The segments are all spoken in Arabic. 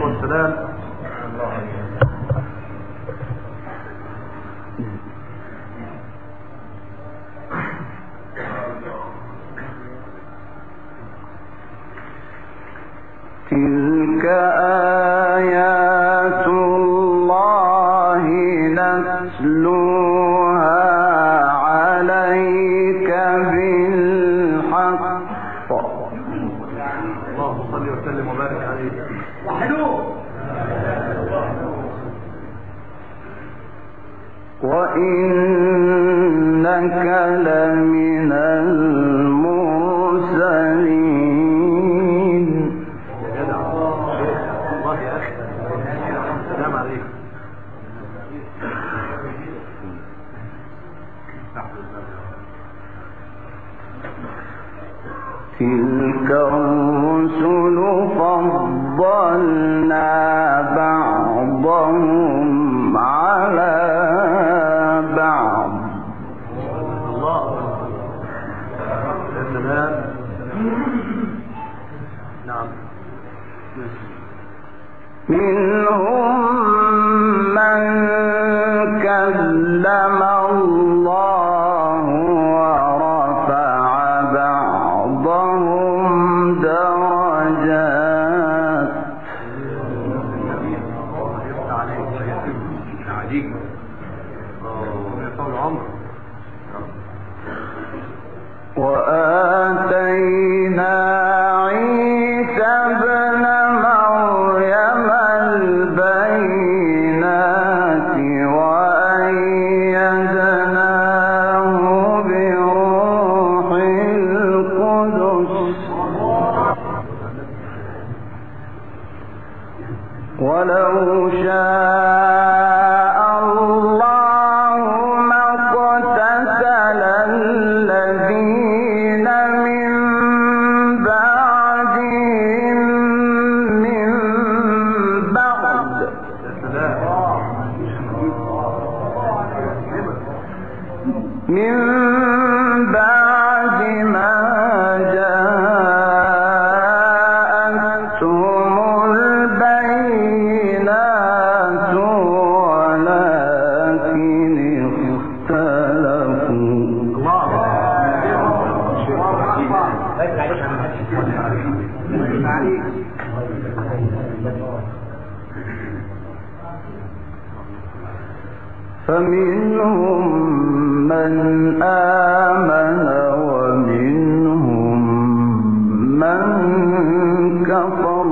الصلاة والسلام. تلك آيات الله نتلوها عليك بالحق. اللهم صل وسلم وبارك عليه. وإنك لمن المرسلين. يا جدع الله يا أخي، السلام عليكم. تلك الرسل فضلنا بعضهم على بعض. الله يا سلام. نعم. منهم من كلم الله ورفع بعضهم درجات. وآتينا عيسى ابن مريم البينات وأيدناه بروح القدس ولو شاء الله ما اقتتل الذين من بعدهم من بعد ما جاءتهم البينات ولكن فمنهم من آمن ومنهم من كفر.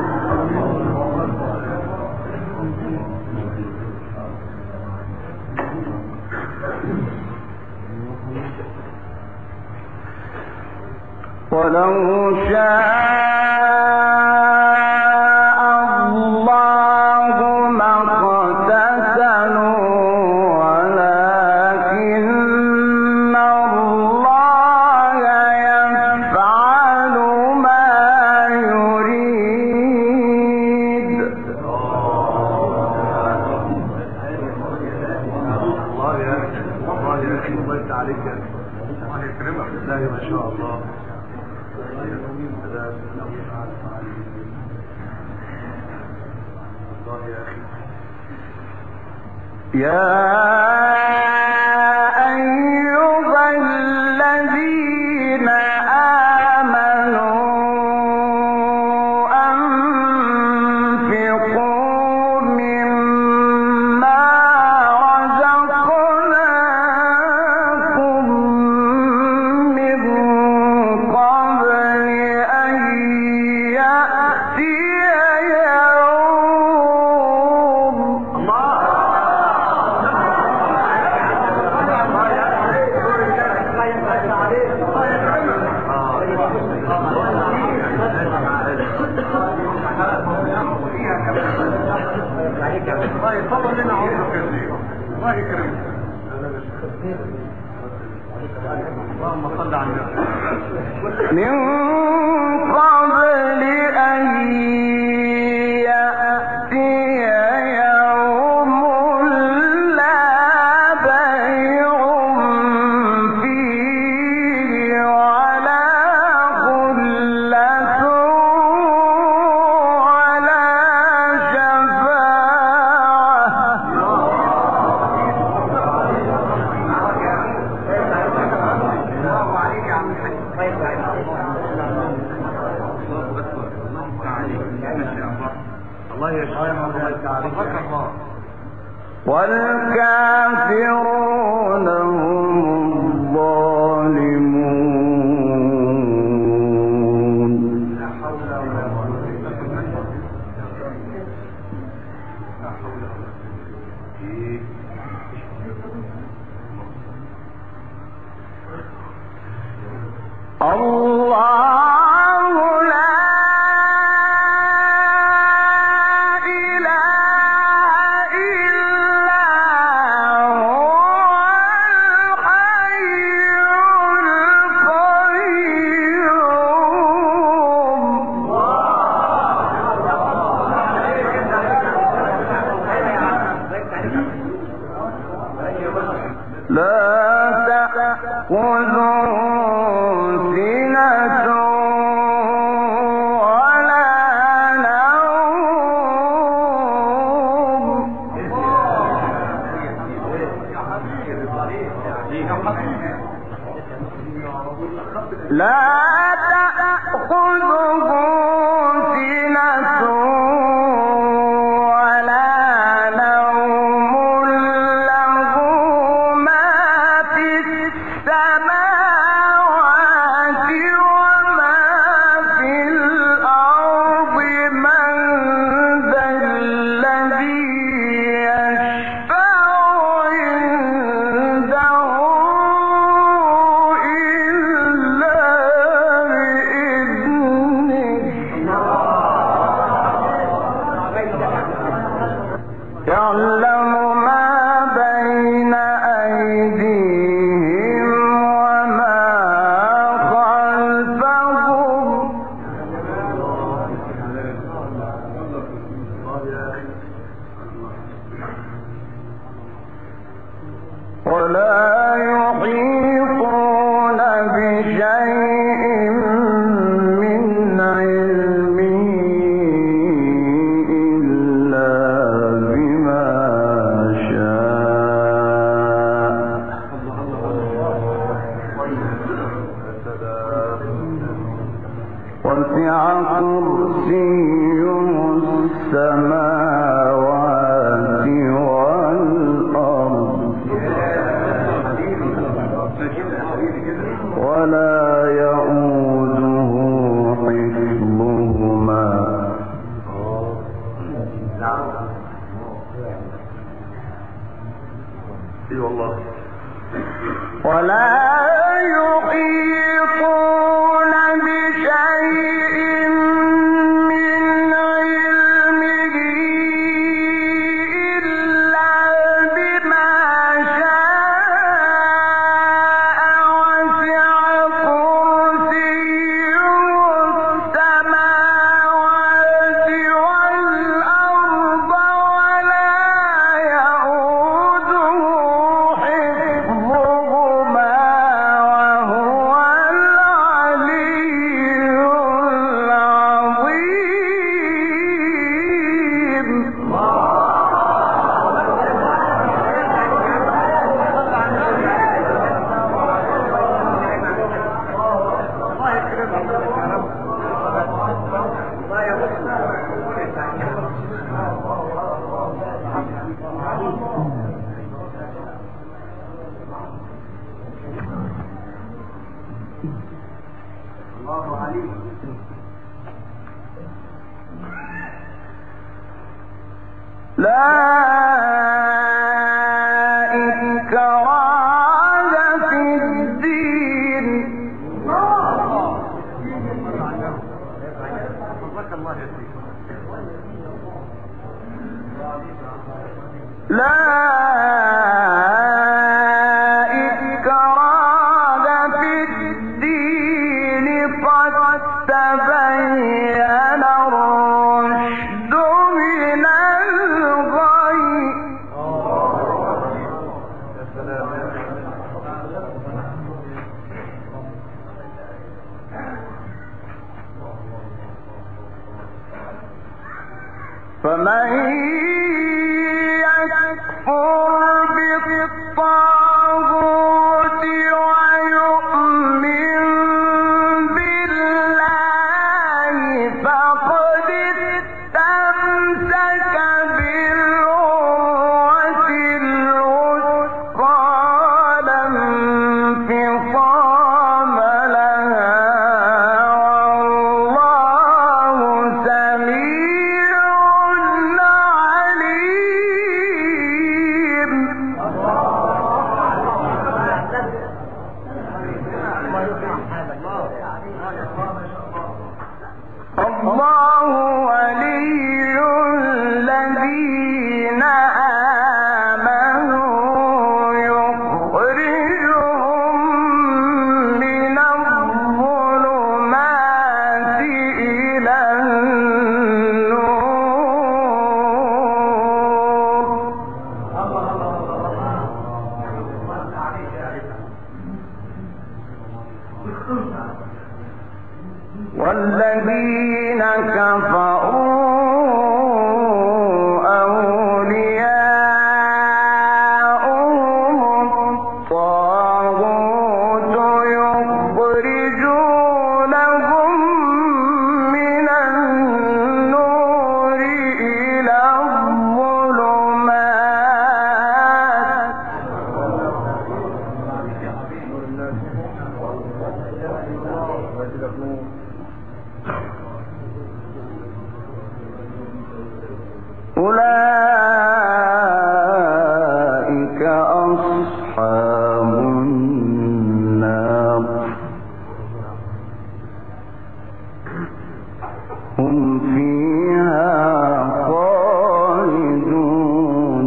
ولو شاء الله ما اقتتلوا ولكن الله يفعل ما يريد. الله يا أخي، الله يا أخي، الله يفتح عليك يا أخي، الله يكرمك. لا ما شاء الله. يا أيها الذين آمنوا أنفقوا مما رزقناكم من قبل أن يأتي يوم الله يفضل لنا عمرك يا سيدي، الله يكرمك. اللهم صل على النبي. من قبل أن يأتي يوم لا بيع فيه ولا خلة ولا الله يشفيك. والكافرون هم الظالمون. لا حول ولا قوة إلا بالله. الله لا إله إلا هو الحي القيوم لا تأخذه سنة ولا نوم لا تأخذه سنة ولا نوم له ما في السماوات وما في الأرض من ذا الذي يشفع عنده إلا بإذنه يعلم ما بين أيديهم وما خلفهم ولا يحيطون بشيء من علمه إلا بما شاء وسع كرسيه السماوات والأرض ولا يؤوده حفظهما ولا يحيطون بشيء من علمه إلا بما شاء وسع كرسيه السماوات والأرض ولا يؤوده حفظهما وهو العلي لا إكراه في الدين لا إكراه في الدين قد تبين الرشد من الغي فمن يكفر بالطاغوت ويؤمن بالله فقد استمسك أولئك أصحاب النار هم فيها خالدون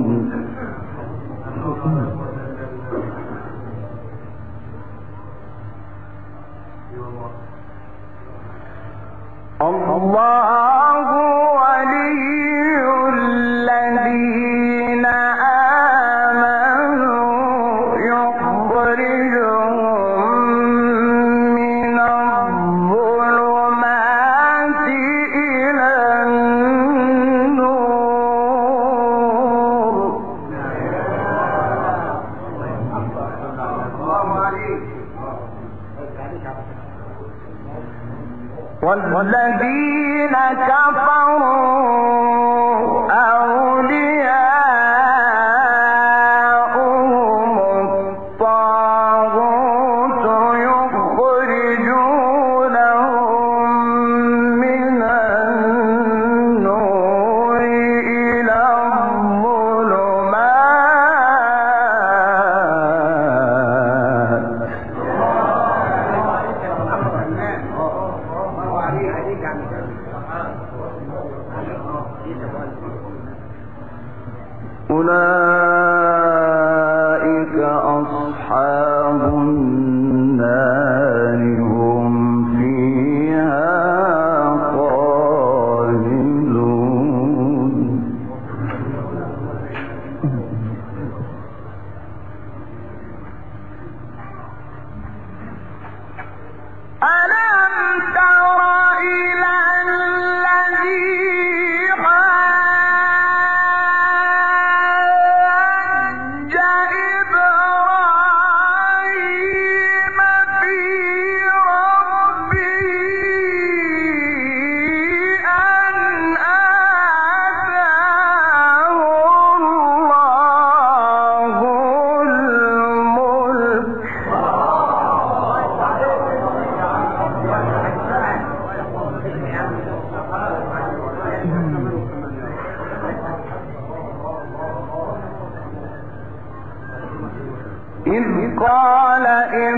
الله ولي الذين آمنوا يخرجهم من الظلمات إلى النور والذين كفروا أولياؤهم الطاغوت يخرجونهم من النور إلى الظلمات أولئك أصحاب النار هم فيها خالدون ألم تر إلى الذي حاج إبراهيم في ربه أن آتاه الله الملك إذ قال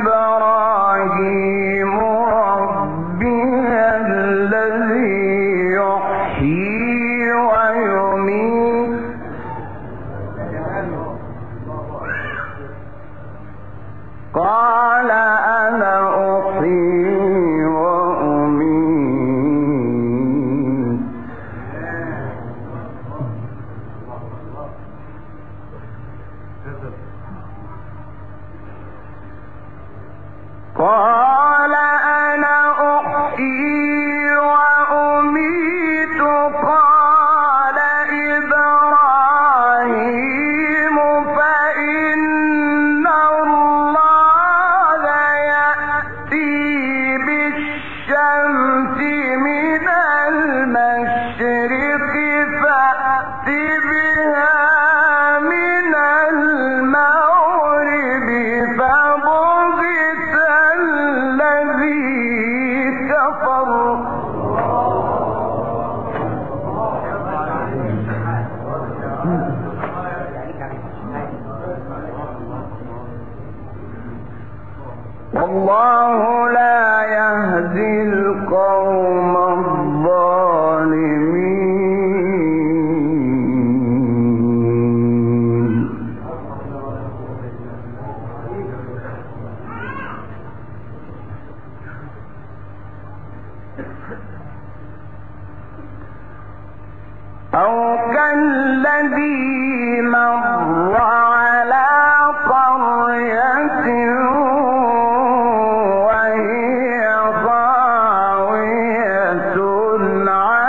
إبراهيم ربي الذي يحيي ويميت قال أنا أحيي وأميت قال أنا أحيي وأميت قال إبراهيم فإن الله يأتي بالشمس من المشرق فأت بها من المغرب فبهت الذي كفر والله لا يهدي القوم الظالمين أو كالذي مر على قرية وهي خاوية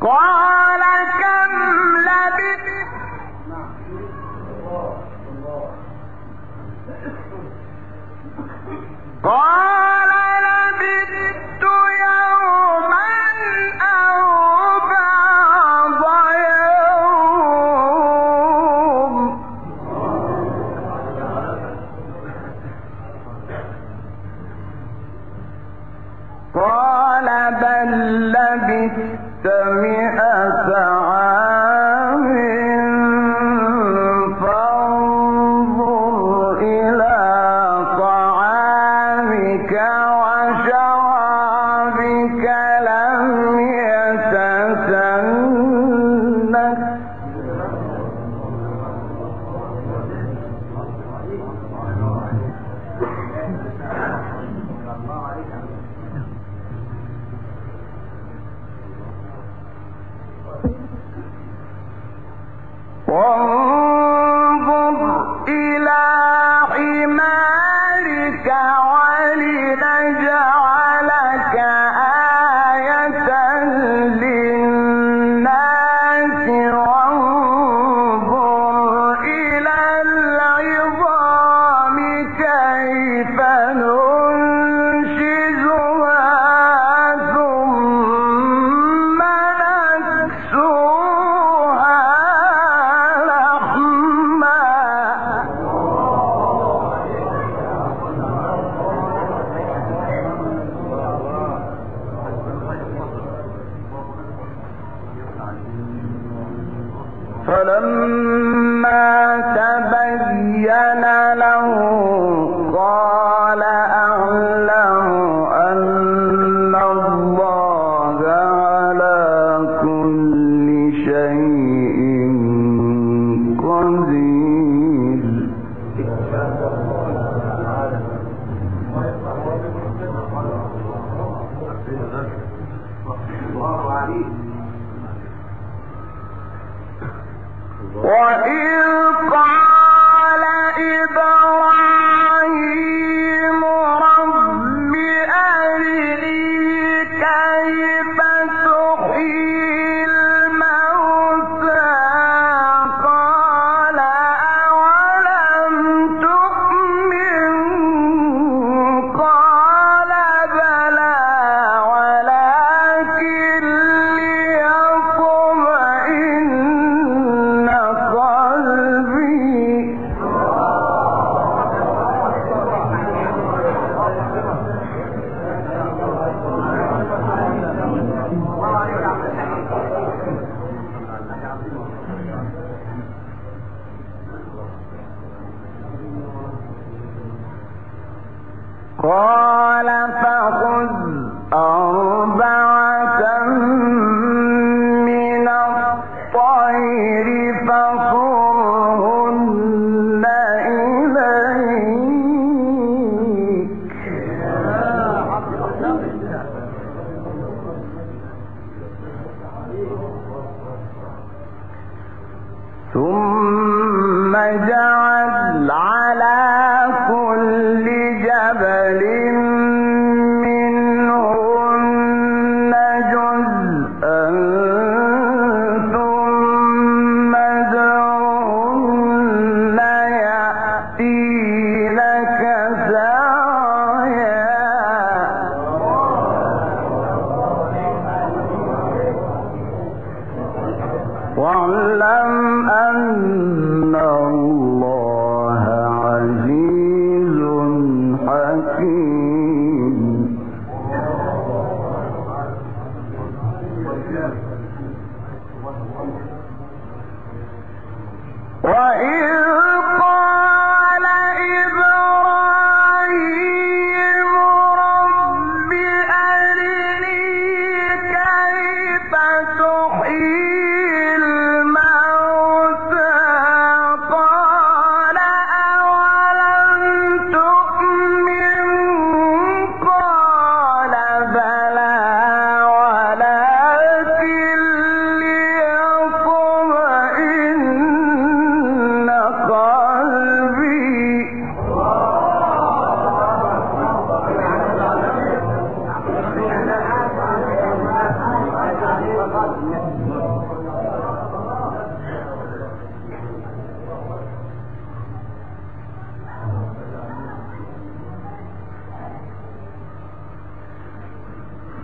قال كم لبثت قال لبثت يوما أو بعض يوم قال بل لبثت 100 عام فانظر إلى طعامك وشرابك لم يتسنه وانظر إلى حمارك ولنجعلك آية للناس وانظر إلى العظام كيف ننشزها ثم نكسوها لحما فلما تبين له قال أعلم أن الله على كل شيء قدير وإذ قال إبراهيم رب أرني كيف تحيي الموتى قال أولم تؤمن قال بلى ولكن ليطمئن قلبي قال فخذ أربعة من الطير فصرهن إليك ثم جعل على كل جبل منهن جزءا ثم ادعهن يأتينك سعيا واعلم أن الله عزيز حكيم وإذ قال إبراهيم رب أرني كيف تحيي الموتى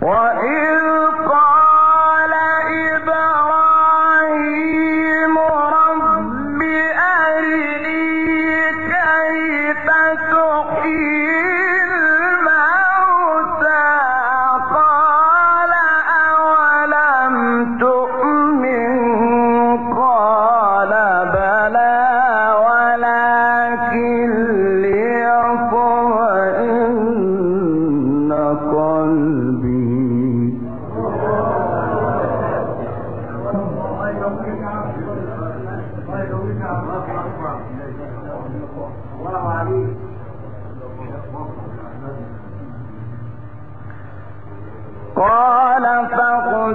قال فخذ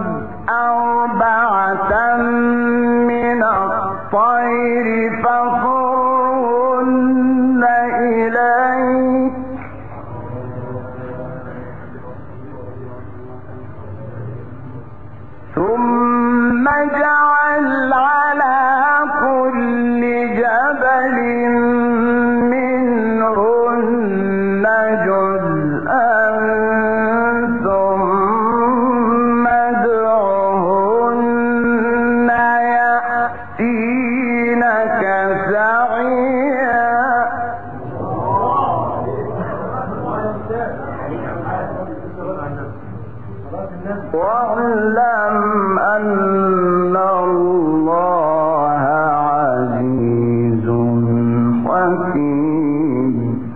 أربعة من الطير فصرهن إليك ثم اجعل على كل جبل منهن جزءا ثم ادعهن يأتينك سعيا واعلم أن الله عزيز حكيم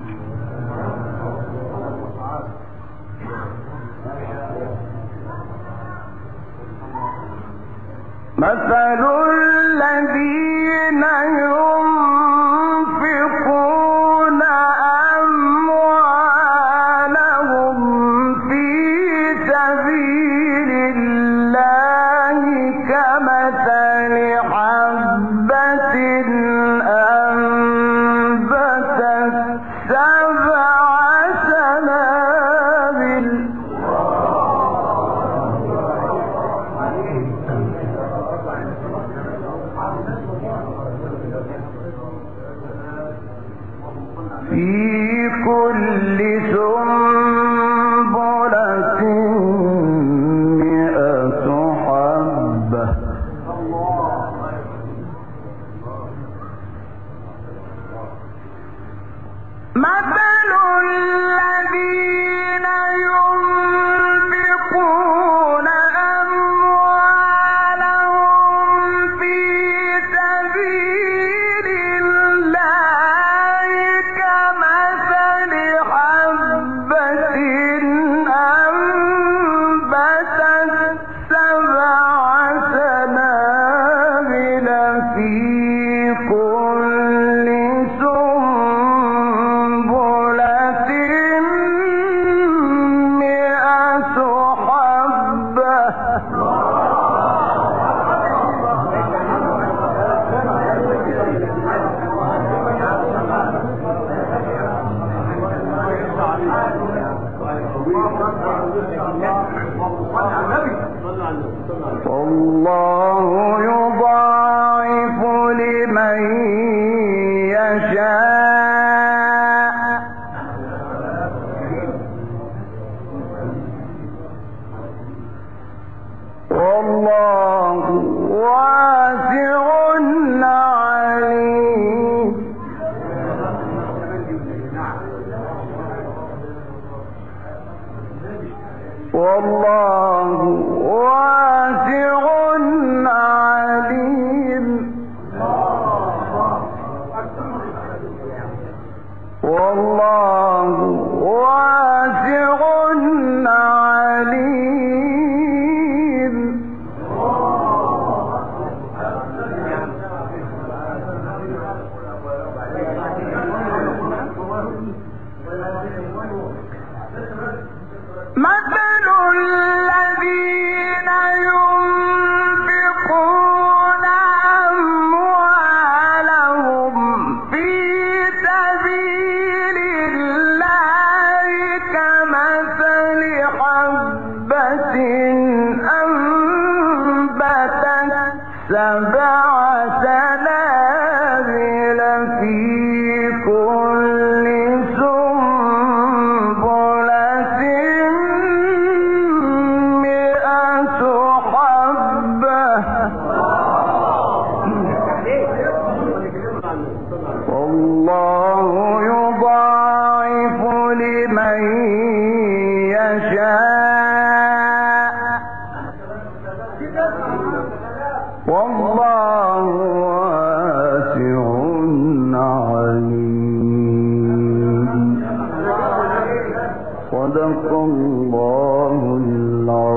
مثل الذين ينفقون أموالهم في سبيل الله كمثل حبة أنبتت سبع سنابل في كل سنبلة 100 حبة مثل الذين ينفقون أموالهم في سبيل الله كمثل حبة أنبتت سبع سنابل في كل سنبلة 100 حبة والله يضاعف لمن يشاء والله واسع عليم والله واسع عليم والله واسع عليم مثل الذين ينفقون أموالهم في سبيل الله كمثل حبة أنبتت سبع سنابل في كل سنبلة 100 صدق الله العظيم.